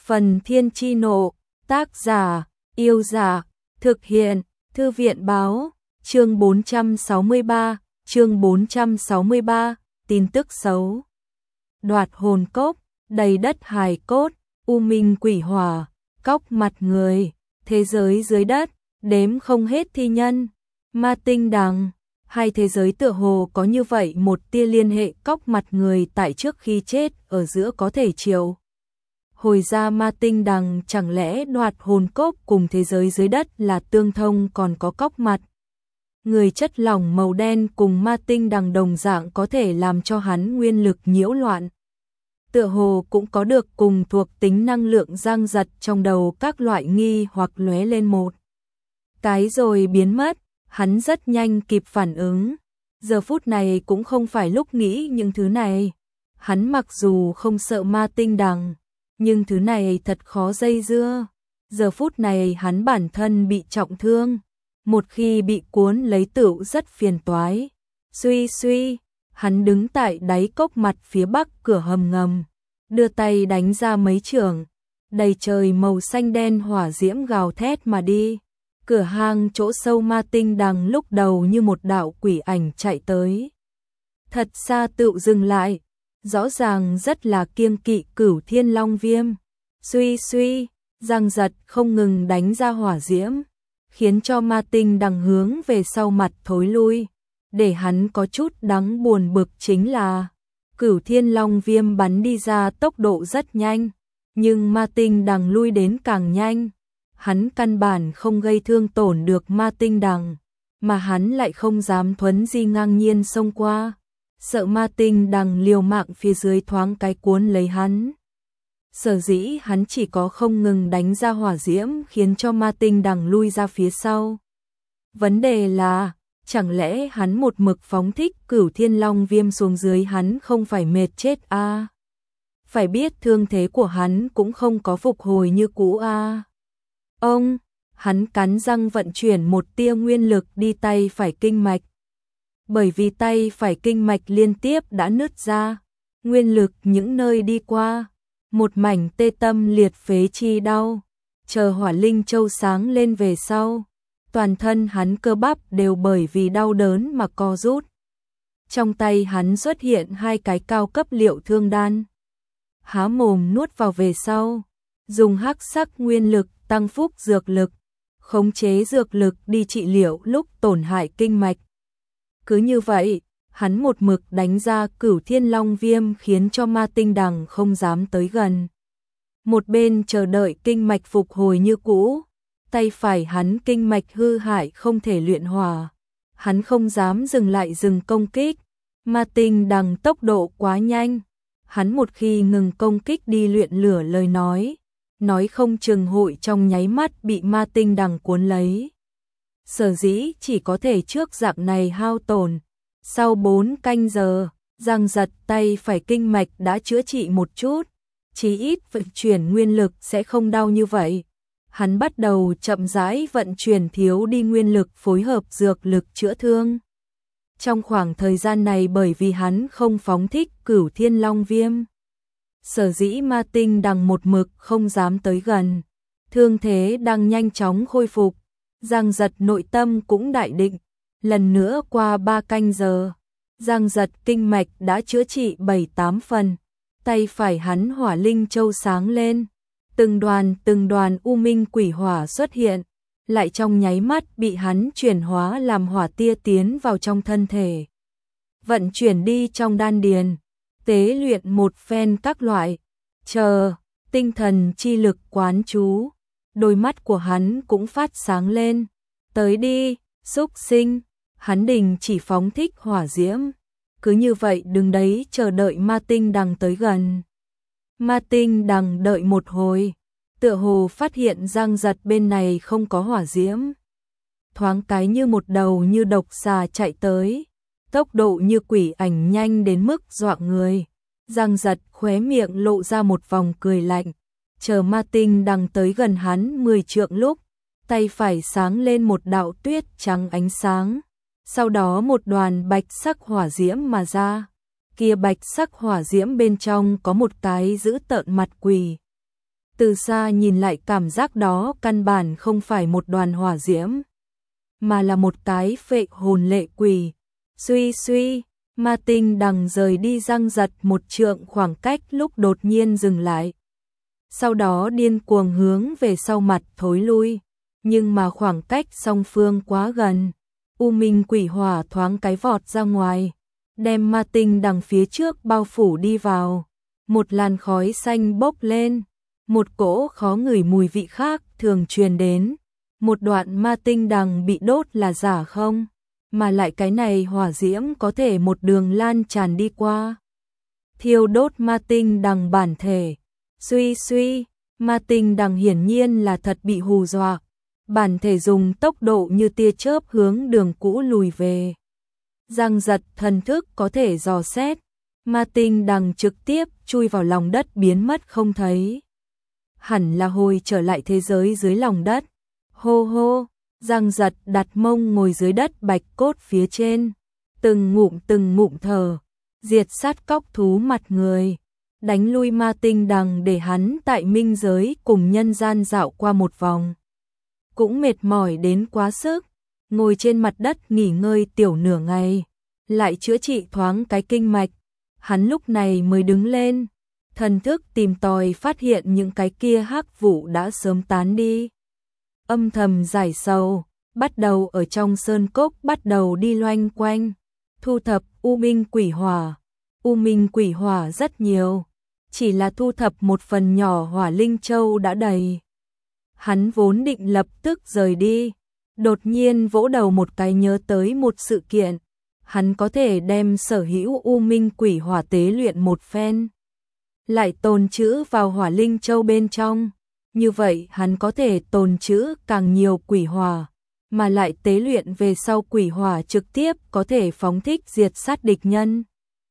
Phần Thiên Chi Nộ, tác giả, Yêu Giả, thực hiện, Thư viện báo, chương 463, tin tức xấu. Đoạt hồn cốc, đầy đất hài cốt, u minh quỷ hỏa, cóc mặt người, thế giới dưới đất, đếm không hết thi nhân, ma tinh đằng. Hai thế giới tựa hồ có như vậy một tia liên hệ, cóc mặt người tại trước khi chết ở giữa có thể triệu hồi ra ma tinh đằng, chẳng lẽ đoạt hồn cốc cùng thế giới dưới đất là tương thông, còn có cóc mặt người chất lỏng màu đen cùng ma tinh đằng đồng dạng có thể làm cho hắn nguyên lực nhiễu loạn. Tựa hồ cũng có được cùng thuộc tính năng lượng giang giật, trong đầu các loại nghi hoặc lóe lên một cái rồi biến mất. Hắn rất nhanh kịp phản ứng, giờ phút này cũng không phải lúc nghĩ những thứ này. Hắn mặc dù không sợ ma tinh đằng, nhưng thứ này thật khó dây dưa. Giờ phút này hắn bản thân bị trọng thương, một khi bị cuốn lấy tựu rất phiền toái. Suy, hắn đứng tại đáy cốc mặt phía bắc cửa hầm ngầm, đưa tay đánh ra mấy chưởng, đầy trời màu xanh đen hỏa diễm gào thét mà đi. Cửa hang chỗ sâu ma tinh đằng lúc đầu như một đạo quỷ ảnh chạy tới, thật xa tựu dừng lại, rõ ràng rất là kiêng kỵ Cửu Thiên Long Viêm. Suy, giang giật không ngừng đánh ra hỏa diễm, khiến cho ma tinh đằng hướng về sau mặt thối lui. Để hắn có chút đáng buồn bực chính là Cửu Thiên Long Viêm bắn đi ra tốc độ rất nhanh, nhưng ma tinh đằng lui đến càng nhanh. Hắn căn bản không gây thương tổn được ma tinh đằng, mà hắn lại không dám thuấn di ngang nhiên xông qua, sợ ma tinh đằng liều mạng phía dưới thoáng cái cuốn lấy hắn. Sở dĩ hắn chỉ có không ngừng đánh ra hỏa diễm khiến cho ma tinh đằng lui ra phía sau. Vấn đề là, chẳng lẽ hắn một mực phóng thích Cửu Thiên Long Viêm xuống dưới hắn không phải mệt chết à? Phải biết thương thế của hắn cũng không có phục hồi như cũ à? Hắn cắn răng vận chuyển một tia nguyên lực đi tay phải kinh mạch. Bởi vì tay phải kinh mạch liên tiếp đã nứt ra, nguyên lực những nơi đi qua, một mảnh tê tâm liệt phế chi đau. Chờ hỏa linh châu sáng lên về sau, toàn thân hắn cơ bắp đều bởi vì đau đớn mà co rút. Trong tay hắn xuất hiện hai cái cao cấp liệu thương đan. Há mồm nuốt vào về sau, dùng hắc sắc nguyên lực tăng phúc dược lực, khống chế dược lực đi trị liệu lúc tổn hại kinh mạch. Cứ như vậy, hắn một mực đánh ra Cửu Thiên Long Viêm khiến cho ma tinh đằng không dám tới gần. Một bên chờ đợi kinh mạch phục hồi như cũ, tay phải hắn kinh mạch hư hại không thể luyện hòa. Hắn không dám dừng công kích, ma tinh đằng tốc độ quá nhanh. Hắn một khi ngừng công kích đi luyện lửa lời nói không chừng hội trong nháy mắt bị ma tinh đằng cuốn lấy. Sở dĩ chỉ có thể trước dạng này hao tổn. Sau 4 canh giờ, giang giật tay phải kinh mạch đã chữa trị một chút, chí ít vận chuyển nguyên lực sẽ không đau như vậy. Hắn bắt đầu chậm rãi vận chuyển thiếu đi nguyên lực phối hợp dược lực chữa thương. Trong khoảng thời gian này bởi vì hắn không phóng thích Cửu Thiên Long Viêm, sở dĩ ma tinh đằng một mực không dám tới gần, thương thế đang nhanh chóng khôi phục. Giang giật nội tâm cũng đại định, lần nữa qua 3 canh giờ, giang giật kinh mạch đã chữa trị 7-8 phần, tay phải hắn hỏa linh châu sáng lên, từng đoàn u minh quỷ hỏa xuất hiện, lại trong nháy mắt bị hắn chuyển hóa làm hỏa tia tiến vào trong thân thể, vận chuyển đi trong đan điền, tế luyện một phen các loại, chờ tinh thần chi lực quán chú, đôi mắt của hắn cũng phát sáng lên. Tới đi, xúc sinh, hắn đình chỉ phóng thích hỏa diễm, cứ như vậy đứng đấy chờ đợi ma tinh đằng tới gần. Ma tinh đằng đợi một hồi, tựa hồ phát hiện giang giật bên này không có hỏa diễm, thoáng cái như một đầu như độc xà chạy tới, tốc độ như quỷ ảnh nhanh đến mức dọa người. Giang giật khóe miệng lộ ra một vòng cười lạnh, chờ ma tinh đằng tới gần hắn 10 trượng lúc, tay phải sáng lên một đạo tuyết trắng ánh sáng, sau đó một đoàn bạch sắc hỏa diễm mà ra. Kia bạch sắc hỏa diễm bên trong có một cái dữ tợn mặt quỷ. Từ xa nhìn lại cảm giác đó căn bản không phải một đoàn hỏa diễm, mà là một cái phệ hồn lệ quỷ. Suy suy, ma tinh đằng rời đi Giang Giật một trượng khoảng cách lúc đột nhiên dừng lại. Sau đó điên cuồng hướng về sau mặt thối lui, nhưng mà khoảng cách song phương quá gần. U Minh quỷ hỏa thoáng cái vọt ra ngoài, đem ma tinh đằng phía trước bao phủ đi vào. Một làn khói xanh bốc lên, một cỗ khó ngửi mùi vị khác thường truyền đến. Một đoạn ma tinh đằng bị đốt là giả không? Mà lại cái này hỏa diễm có thể một đường lan tràn đi qua, thiêu đốt ma tinh đằng bản thể. Suy suy, ma tinh đằng hiển nhiên là thật bị hù dọa, bản thể dùng tốc độ như tia chớp hướng đường cũ lùi về. Giang Giật thần thức có thể dò xét, ma tinh đằng trực tiếp chui vào lòng đất biến mất không thấy. Hẳn là hồi trở lại thế giới dưới lòng đất. Hô hô, Giang Giật đặt mông ngồi dưới đất bạch cốt phía trên, từng ngụm thở, diệt sát cóc thú mặt người, đánh lui ma tinh đằng để hắn tại minh giới cùng nhân gian dạo qua một vòng. Cũng mệt mỏi đến quá sức, ngồi trên mặt đất nghỉ ngơi tiểu nửa ngày, lại chữa trị thoáng cái kinh mạch, hắn lúc này mới đứng lên, thần thức tìm tòi phát hiện những cái kia hắc vụ đã sớm tán đi. Âm thầm giải sầu, bắt đầu ở trong sơn cốc bắt đầu đi loanh quanh, thu thập U Minh quỷ hỏa. U Minh quỷ hỏa rất nhiều, chỉ là thu thập một phần nhỏ hỏa linh châu đã đầy. Hắn vốn định lập tức rời đi, đột nhiên vỗ đầu một cái nhớ tới một sự kiện, hắn có thể đem sở hữu U Minh quỷ hỏa tế luyện một phen, lại tồn trữ vào hỏa linh châu bên trong. Như vậy hắn có thể tồn trữ càng nhiều quỷ hỏa, mà lại tế luyện về sau quỷ hỏa trực tiếp có thể phóng thích diệt sát địch nhân.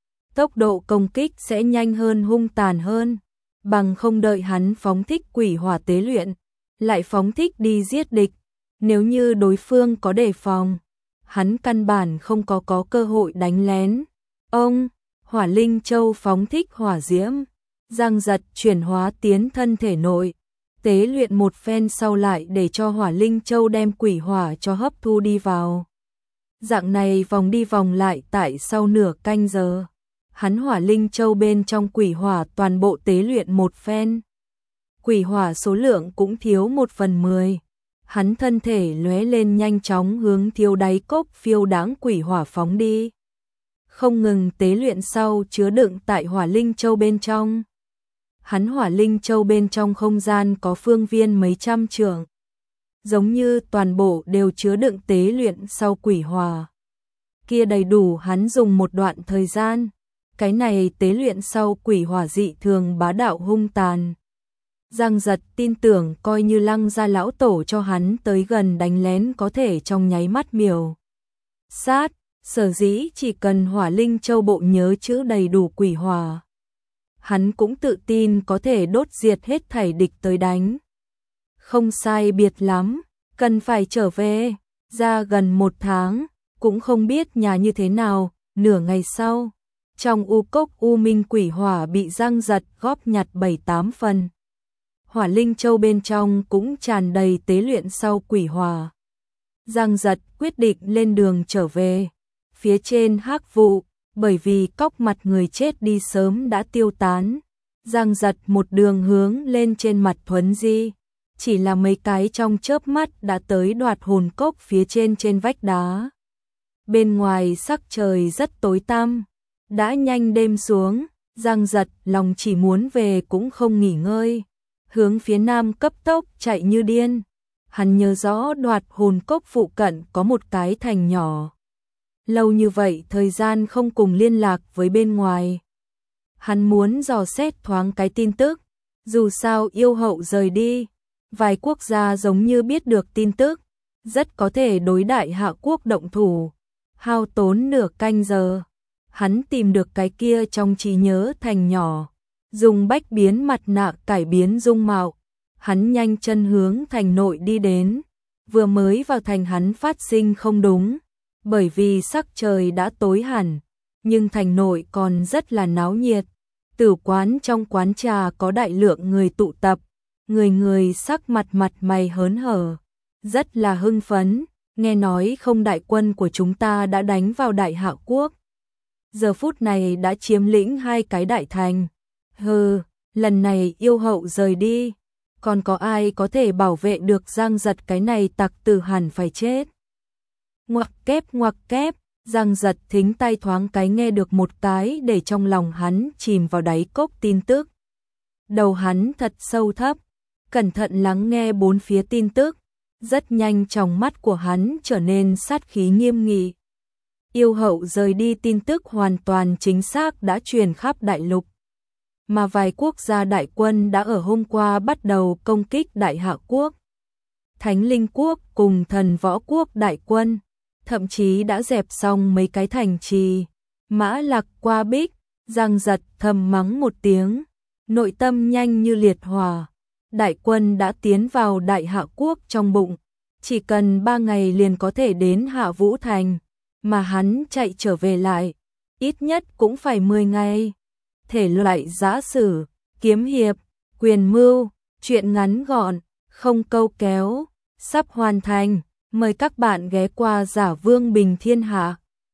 Tốc độ công kích sẽ nhanh hơn, hung tàn hơn, bằng không đợi hắn phóng thích quỷ hỏa tế luyện, lại phóng thích đi giết địch. Nếu như đối phương có đề phòng, hắn căn bản không có cơ hội đánh lén. Ông, hỏa linh châu phóng thích hỏa diễm, Giang Giật chuyển hóa tiến thân thể nội, tế luyện một phen sau lại để cho hỏa linh châu đem quỷ hỏa cho hấp thu đi vào. Dạng này vòng đi vòng lại tại sau nửa canh giờ, hắn hỏa linh châu bên trong quỷ hỏa toàn bộ tế luyện một phen. Quỷ hỏa số lượng cũng thiếu 1/10. Hắn thân thể lóe lên nhanh chóng hướng thiêu đáy cốc phiêu đáng quỷ hỏa phóng đi. Không ngừng tế luyện sau chứa đựng tại hỏa linh châu bên trong. Hắn hỏa linh châu bên trong không gian có phương viên mấy trăm trượng, giống như toàn bộ đều chứa đựng tế luyện sau quỷ hỏa. Kia đầy đủ hắn dùng một đoạn thời gian. Cái này tế luyện sau quỷ hỏa dị thường bá đạo hung tàn. Giang Giật tin tưởng coi như Lăng gia lão tổ cho hắn tới gần đánh lén có thể trong nháy mắt miểu sát, sở dĩ chỉ cần hỏa linh châu bộ nhớ chữ đầy đủ quỷ hỏa, hắn cũng tự tin có thể đốt diệt hết thảy địch tới đánh. Không sai biệt lắm, cần phải trở về, ra gần 1 tháng, cũng không biết nhà như thế nào. Nửa ngày sau, trong u cốc U Minh quỷ hỏa bị Giang Giật góp nhặt 7-8 phần. Hỏa linh châu bên trong cũng tràn đầy tế luyện sau quỷ hỏa. Giang Giật quyết định lên đường trở về. Phía trên hắc vụ, bởi vì cóc mặt người chết đi sớm đã tiêu tán. Giang Giật một đường hướng lên trên mặt thuấn di. Chỉ là mấy cái trong chớp mắt đã tới Đoạt Hồn Cốc phía trên vách đá. Bên ngoài sắc trời rất tối tăm, đã nhanh đêm xuống, Giang Giật lòng chỉ muốn về cũng không nghỉ ngơi, hướng phía nam cấp tốc chạy như điên. Hắn nhớ rõ Đoạt Hồn Cốc phụ cận có một cái thành nhỏ. Lâu như vậy thời gian không cùng liên lạc với bên ngoài. Hắn muốn dò xét thoáng cái tin tức, dù sao yêu hậu rời đi, vài quốc gia giống như biết được tin tức, rất có thể đối đại Hạ quốc động thủ. Hao tốn nửa canh giờ, hắn tìm được cái kia trong trí nhớ thành nhỏ, dùng bách biến mặt nạ cải biến dung mạo. Hắn nhanh chân hướng thành nội đi đến, vừa mới vào thành hắn phát sinh không đúng, bởi vì sắc trời đã tối hẳn, nhưng thành nội còn rất là náo nhiệt. Tử quán trong quán trà có đại lượng người tụ tập, người người sắc mặt mặt mày hớn hở, rất là hưng phấn, nghe nói không đại quân của chúng ta đã đánh vào Đại Hạ quốc. Giờ phút này đã chiếm lĩnh 2 cái đại thành. Hừ, lần này yêu hậu rời đi, còn có ai có thể bảo vệ được Giang Giật, cái này tặc tử hẳn phải chết. Ngoặc kép, Giang Giật thính tay thoáng cái nghe được một cái để trong lòng hắn chìm vào đáy cốc tin tức. Đầu hắn thật sâu thấp, cẩn thận lắng nghe bốn phía tin tức, rất nhanh trong mắt của hắn trở nên sát khí nghiêm nghị. Yêu hậu rời đi tin tức hoàn toàn chính xác đã truyền khắp đại lục, mà vài quốc gia đại quân đã ở hôm qua bắt đầu công kích Đại Hạ quốc. Thánh Linh quốc cùng Thần Võ quốc đại quân, thậm chí đã dẹp xong mấy cái thành trì. Mã Lạc qua Bích, Giang Giật thầm mắng một tiếng, nội tâm nhanh như liệt hỏa. Đại quân đã tiến vào Đại Hạ quốc trong bụng, chỉ cần 3 ngày liền có thể đến Hạ Vũ thành, mà hắn chạy trở về lại, ít nhất cũng phải 10 ngày. Thể loại giã sử, kiếm hiệp, quyền mưu, truyện ngắn gọn, không câu kéo, sắp hoàn thành. Mời các bạn ghé qua Giả Vương Bình Thiên Hạ.